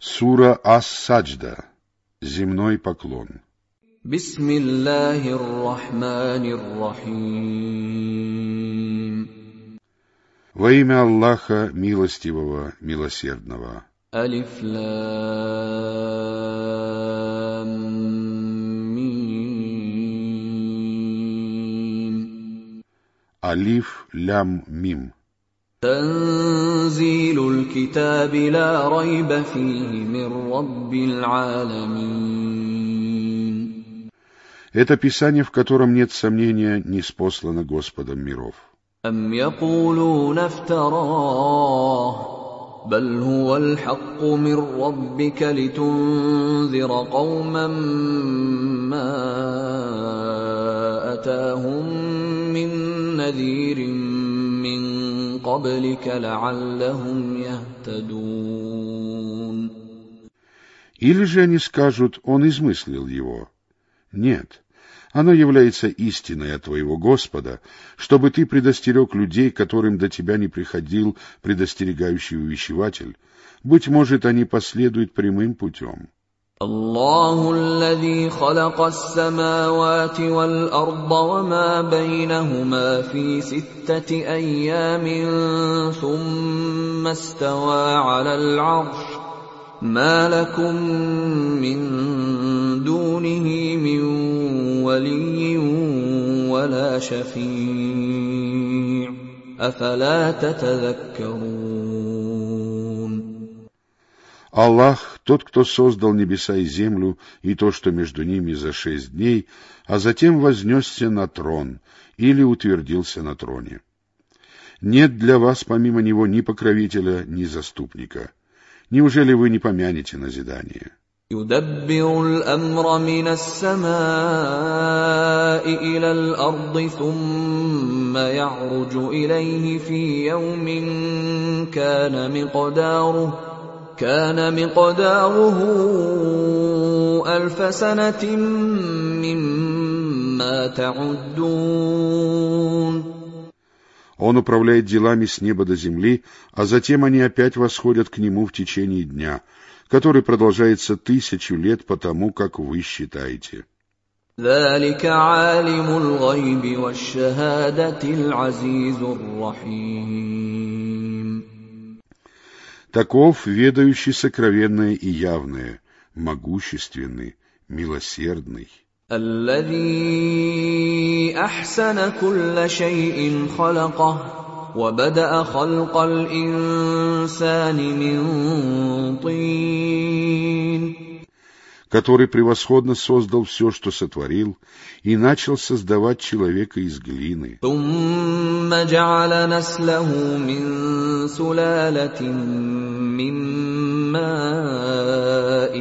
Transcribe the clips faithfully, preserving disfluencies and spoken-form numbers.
Сура Ас-Саджда. Земной поклон. Бисмиллахир-рахманир-рахим. Во имя Аллаха, милостивого, милосердного. Алиф-лам-мим. Алиф-лям-мим. تنزيل الكتاب لا ريب فيه من رب العالمين. Это писание, в котором нет сомнения, ниспослано Господом миров. أم يقولون افتراه بل هو الحق من ربك لتنذر قوما ما أتاهم من نذير من قبلك لعلهم يهتدون. Или же они скажут, он измыслил его. Нет, оно является истиной от твоего Господа, чтобы ты предостерег людей, которым до тебя не приходил предостерегающий увещеватель. Быть может, они последуют прямым путем. الله الذي خلق السماوات والأرض وما بينهما في ستة أيام ثم استوى على العرش ما لكم من دونه من ولي ولا شفيع أفلا تتذكرون. Аллах, тот, кто создал небеса и землю, и то, что между ними за шесть дней, а затем вознесся на трон, или утвердился на троне. Нет для вас помимо него ни покровителя, ни заступника. Неужели вы не помянете назидание? يدبر الأمر من السماء إلى الأرض ثم يعرج إليه في يوم كان مقداره كان مقداره ألف سنة مما تعدون. Он управляет делами с неба до земли, а затем они опять восходят к нему в течение дня, который продолжается тысячу лет по тому, как вы считаете. ذلك عالم الغيب والشهادة العزيز الرحيم. Таков ведающий сокровенное и явное, могущественный, милосердный. الذي أحسن كل شيء خلقه وبدأ خلق الإنسان من طين. Который превосходно создал все, что сотворил, и начал создавать человека из глины. ثم جعل نسله من سلالة من ماء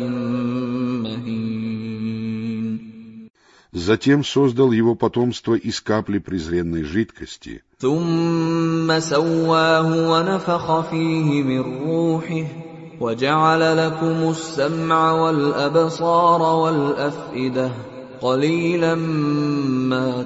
مهين. Затем создал его потомство из капли презренной жидкости. ثم سواه ونفخ فيه من روحه وجعل لكم السمع والأبصار والأفئدة قليلا ما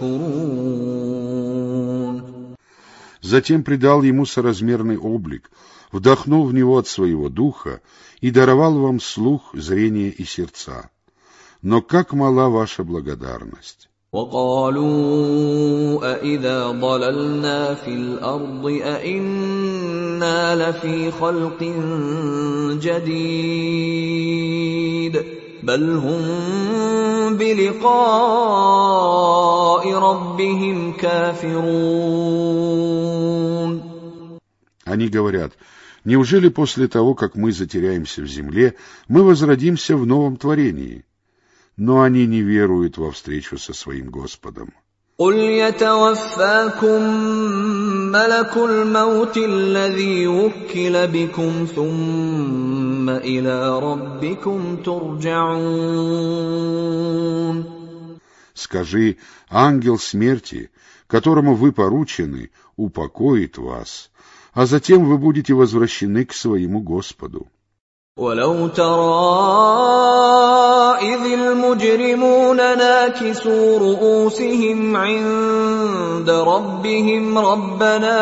تشكرون. Затем придал ему соразмерный облик, вдохнул в него от своего духа и даровал вам слух, зрение и сердца. Но как мала ваша благодарность! وقالوا أإذا ضللنا في الأرض أإنا لفي خلق جديد بل هم بلقاء ربهم كافرون. Они говорят, неужели после того, как мы затеряемся в земле, мы возродимся в новом творении? Но они не веруют во встречу со своим Господом. قُلْ يَتَوَفَّاكُم مَّلَكُ الْمَوْتِ الَّذِي وُكِّلَ بِكُمْ ثُمَّ إِلَىٰ رَبِّكُمْ تُرْجَعُونَ. Скажи, ангел смерти, которому вы поручены, упокоит вас, а затем вы будете возвращены к своему Господу. وَلَوْ تَرَىٰ إذ المجرمون ناكسوا رؤوسهم عند ربهم ربنا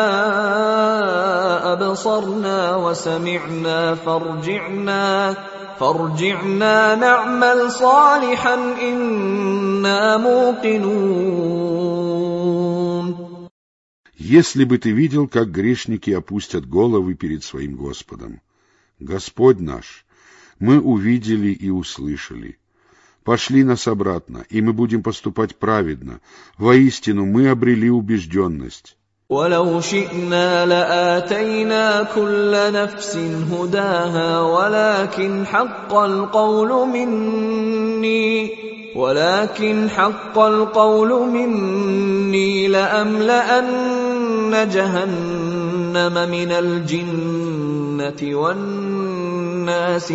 أبصرنا وسمعنا فارجعنا فارجعنا نعمل صالحا إنا موقنون. Если бы ты видел, как грешники опустят головы перед своим Господом. Господь наш, мы увидели и услышали. Пошли нас обратно, и мы будем поступать праведно. Воистину, мы обрели убежденность. ولو شئنا لآتينا كل نفس هداها ولكن حق القول مني ولكن حق القول مني لأملأن جهنم من الجنة والناس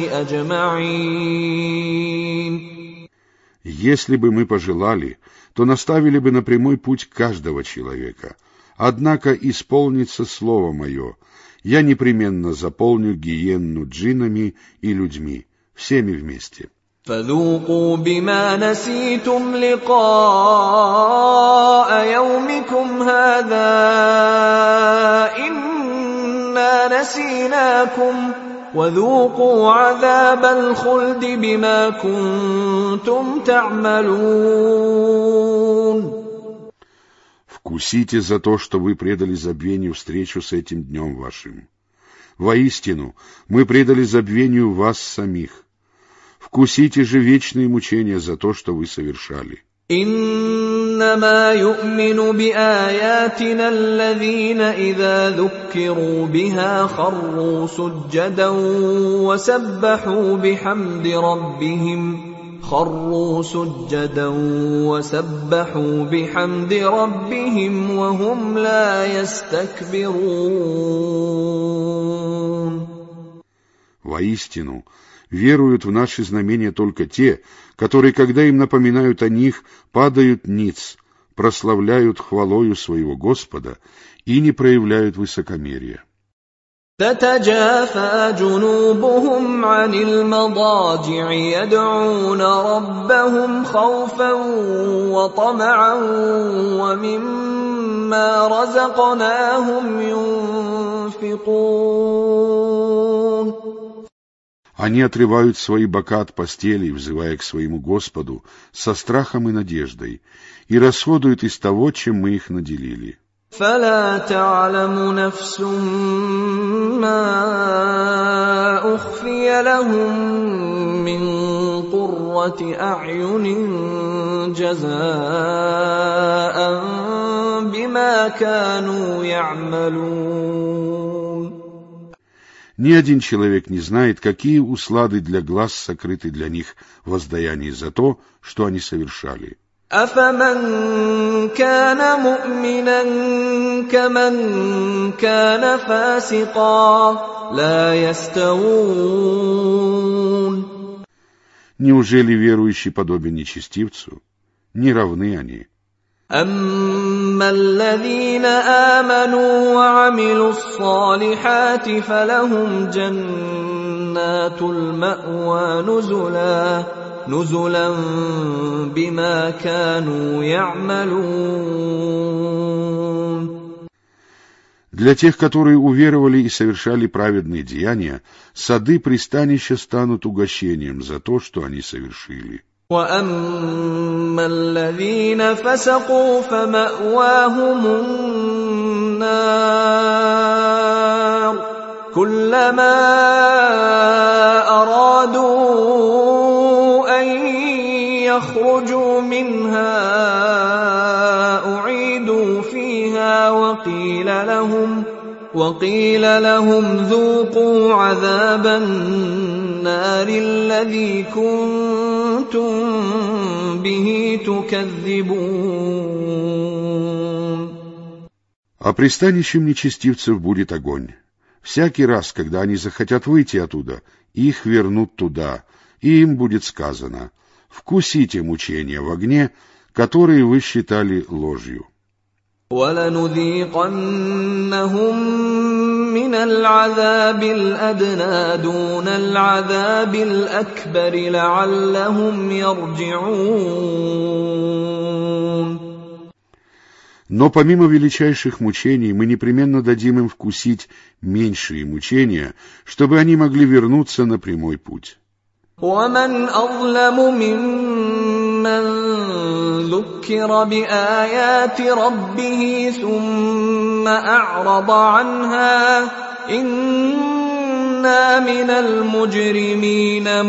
أجمعين. Если бы мы пожелали, то наставили бы на прямой путь каждого человека. Однако исполнится слово мое, я непременно заполню гиенну джиннами и людьми, всеми вместе. فذوقوا بما نسيتم لقاء يومكم هذا إنا نسيناكم وذوقوا عذاب الخلد بما كنتم تعملون. Вкусите за то, что вы предали забвению встречу с этим днем вашим. Воистину, мы предали забвению вас самих. Вкусите же вечные мучения за то, что вы совершали. إنما يؤمن بآياتنا الذين إذا ذكروا بها خروا سجدا وسبحوا بحمد ربهم خروا سجدا وسبحوا بحمد ربهم وهم لا يستكبرون. Воистину, веруют в наши знамения только те, которые, когда им напоминают о них, падают ниц, прославляют хвалою своего Господа и не проявляют высокомерия. تتجافى جنوبهم عن المضاجع يدعون ربهم خوفا وطمعا ومما رزقناهم ينفقون. Они отрывают свои бока от постелей, взывая к своему Господу со страхом и надеждой, и расходуют из того, чем мы их наделили. فلا تعلم نفس ما أخفي لهم من قرة أعين جزاء بما كانوا يعملون. Ни один человек не знает, какие услады для глаз сокрыты для них в воздаянии за то, что они совершали. أفمن كان مؤمنا كمن كان فاسقا لا يستوون. Неужели верующий подобен нечестивцу? Не равны они. أما الذين آمنوا وعملوا الصالحات فلهم جنات المأوى نزلا نزلا بما كانوا يعملون. Для тех, которые уверовали и совершали праведные деяния, сады пристанища станут угощением за то, что они совершили. وأما الذين فسقوا فمأواهم النار كلما أرادوا أن يخرجوا منها أعيدوا فيها وقيل لهم وقيل لهم ذوقوا عذاب النار الذي كنتم به تكذبون. А пристанищем нечестивцев будет огонь. Всякий раз, когда они захотят выйти оттуда, их вернут туда, и им будет сказано: «Вкусите мучения в огне, которые вы считали ложью». وَلَنُذِيقَنَّهُم مِّنَ الْعَذَابِ الْأَدْنَىٰ دُونَ الْعَذَابِ الْأَكْبَرِ لَعَلَّهُمْ يَرْجِعُونَ. Но помимо величайших мучений мы непременно дадим им вкусить меньшие мучения, чтобы они могли вернуться на прямой путь. وَمَنْ أَظْلَمُ مِمَّنْ ذُكِّرَ بِآيَاتِ رَبِّهِ ثُمَّ أَعْرَضَ عَنْهَا ۚ إِنَّا مِنَ الْمُجْرِمِينَ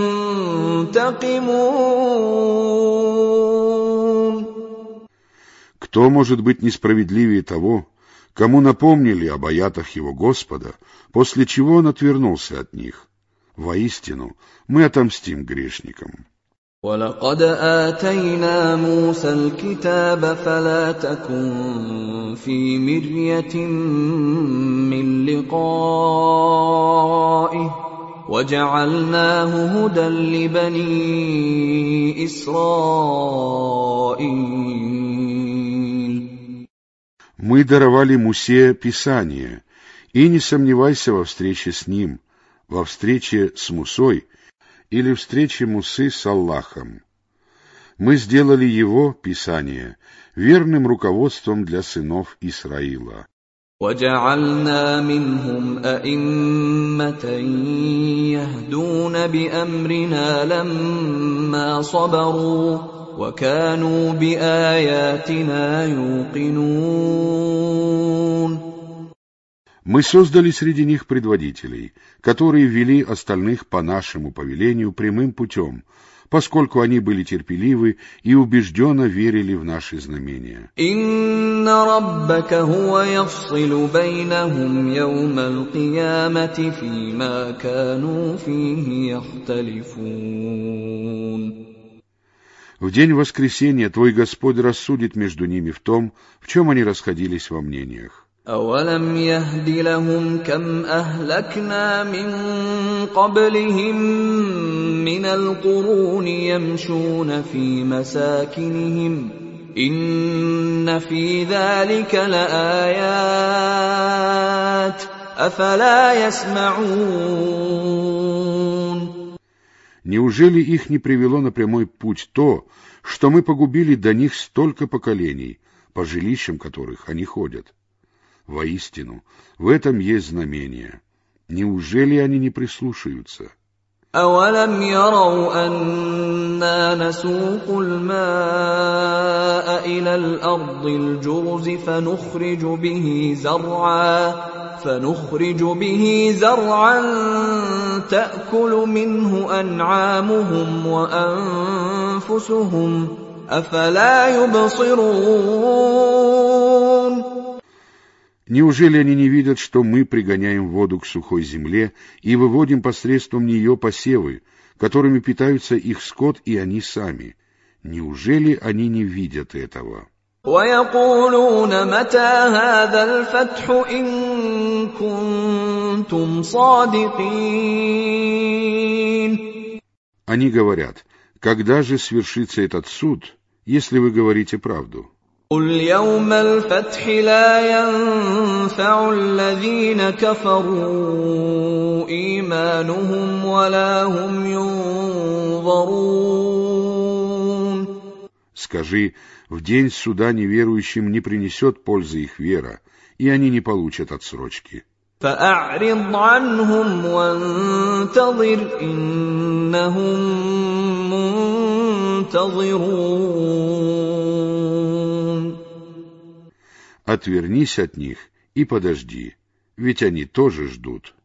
مُنْتَقِمُونَ. Кто может быть несправедливее того, кому напомнили об аятах его Господа, после чего он отвернулся от них? Воистину, мы отомстим грешникам. وَلَقَدْ آتَيْنَا مُوسَى الْكِتَابَ فَلَا تَكُن فِي مِرْيَةٍ مِّن لِّقَائِهِ وَجَعَلْنَاهُ هُدًى لِّبَنِي إِسْرَائِيلَ. Мы даровали Мусе Писание, и не сомневайся во встрече с ним, во встрече с Мусой или встрече Мусы с Аллахом. Мы сделали его, Писание, верным руководством для сынов Исраила. وَجَعَلْنَا مِنْهُمْ أَئِمَّةً يَهْدُونَ بِأَمْرِنَا لَمَّا صَبَرُوا وَكَانُوا بِآيَاتِنَا يُوقِنُونَ. Мы создали среди них предводителей, которые вели остальных по нашему повелению прямым путем, поскольку они были терпеливы и убежденно верили в наши знамения. «Инна раббака хуа яфсилу байнахум яумал киямати фима кану фихи яхталифун». В день воскресения твой Господь рассудит между ними в том, в чем они расходились во мнениях. أَوَلَمْ يَهْدِ لَهُمْ كَمْ أَهْلَكْنَا مِنْ قَبْلِهِمْ مِنَ الْقُرُونِ يَمْشُونَ فِي مَسَاكِنِهِمْ إِنَّ فِي ذَلِكَ لَآيَاتٍ أَفَلَا يَسْمَعُونَ. Неужели их не привело на прямой путь то, что мы погубили до них столько поколений, по жилищам которых они ходят? Воистину, в этом есть знамение. Неужели они не прислушаются? أَوَلَمْ يَرَوْا أَنَّا نَسُوقُ الْمَاءَ إِلَى الْأَرْضِ الْجُرُزِ فَنُخْرِجُ بِهِ زَرْعًا فَنُخْرِجُ بِهِ زَرْعًا تَأْكُلُ مِنْهُ أَنْعَامُهُمْ وَأَنْفُسُهُمْ أَفَلَا يُبْصِرُونَ. Неужели они не видят, что мы пригоняем воду к сухой земле и выводим посредством нее посевы, которыми питаются их скот и они сами? Неужели они не видят этого? وَيَقُولُونَ مَتَى هَذَا الْفَتْحُ إِن كُنتُمْ صَادِقِينَ. Они говорят, когда же свершится этот суд, если вы говорите правду? قُلْ يَوْمَ الْفَتْحِ لَا يَنفَعُ الَّذِينَ كَفَرُوا إِيمَانُهُمْ وَلَا هُمْ يُنظَرُونَ. Скажи, в день суда неверующим не принесет пользы их вера, и они не получат отсрочки. فَأَعْرِضْ عَنْهُمْ وَانتَظِرْ إِنَّهُمْ مُنتَظِرُونَ. Отвернись от них и подожди, ведь они тоже ждут.